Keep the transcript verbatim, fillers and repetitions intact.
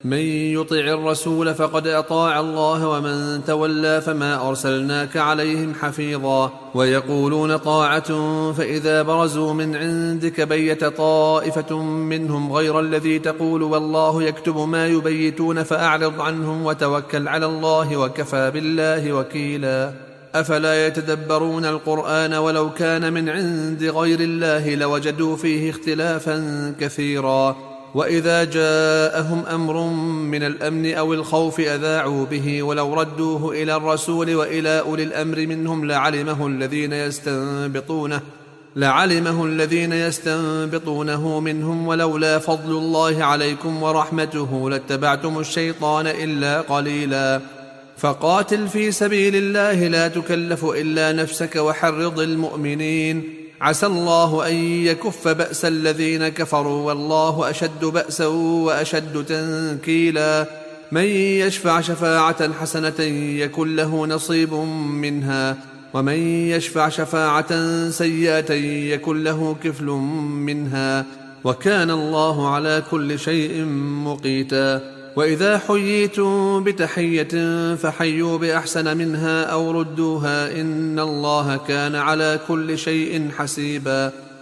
من يطع الرسول فقد أطاع الله ومن تولى فما أرسلناك عليهم حفيظا ويقولون طاعة فإذا برزوا من عندك بيت طائفة منهم غير الذي تقول والله يكتب ما يبيتون فأعرض عنهم وتوكل على الله وكفى بالله وكيلا أفلا يتدبرون القرآن ولو كان من عند غير الله لوجدوا فيه اختلافا كثيرا وإذا جاءهم أمر من الأمن أو الخوف أذاعوا به ولو ردوه إلى الرسول وإلى أولي الأمر منهم لعلمه الذين يستنبطونه لعلمه الذين يستنبطونه منهم ولولا فضل الله عليكم ورحمته لاتبعتم الشيطان إلا قليلا فقاتل في سبيل الله لا تكلف إلا نفسك وحرض المؤمنين عسى الله أن يكف بأس الذين كفروا والله أشد بأسا وأشد تنكيلا من يشفع شفاعة حسنة يكن له نصيب منها ومن يشفع شفاعة سيئة يكن له كفل منها وكان الله على كل شيء مقيتا وإذا حييتم بتحية فحيوا بأحسن منها أو ردوها إن الله كان على كل شيء حسيبا